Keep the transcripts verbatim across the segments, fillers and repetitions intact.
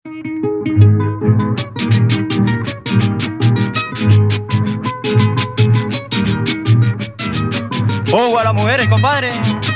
¡Oh, a las mujeres, compadre!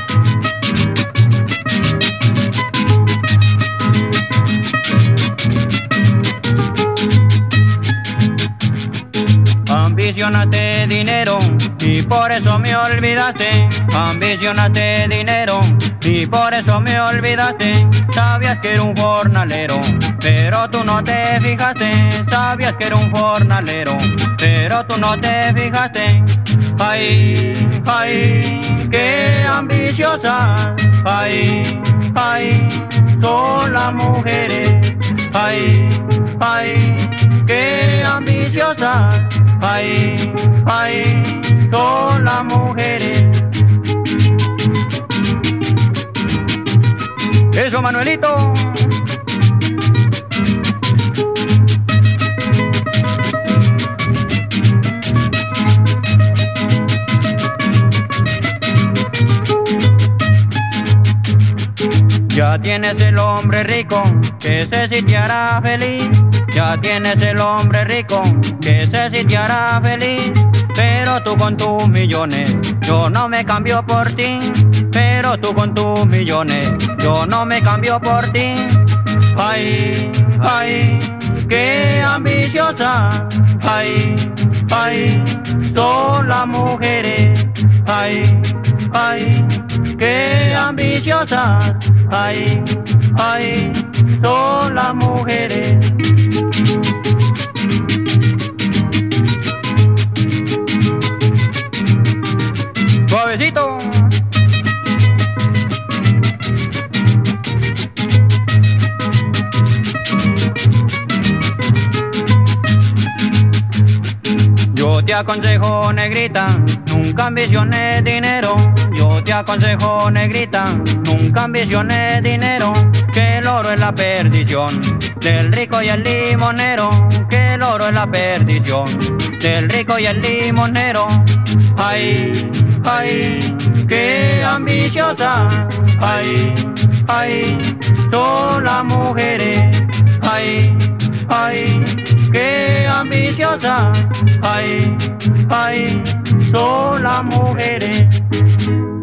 Ambicionaste dinero y por eso me olvidaste. Ambicionaste dinero y por eso me olvidaste. Sabías que era un jornalero, pero tú no te fijaste. Sabías que era un jornalero, pero tú no te fijaste. Ay, ay, qué ambiciosa. Ay, ay, son las mujeres. Ay, ay, qué ambiciosa. Ay, ay, son las mujeres. Eso, Manuelito. Ya tienes el hombre rico, que ese sí te hará feliz. Ya tienes el hombre rico, que ese sí te hará feliz. Pero tú con tus millones, yo no me cambio por ti. Pero tú con tus millones, yo no me cambio por ti. Ay, ay, qué ambiciosa. Ay, ay, son las mujeres. Ay, ay, qué ambiciosas. Ay, ay, son las mujeres. Suavecito. Yo te aconsejo, negrita, nunca ambiciones dinero. Yo te aconsejo, negrita, nunca ambiciones dinero. Que el oro es la perdición del rico y el limonero. Que el oro es la perdición del rico y el limonero. Ay, ay, qué ambiciosa. Ay, ay, son las mujeres. Ay, ay, qué ambiciosa. Ay, ay, son las mujeres.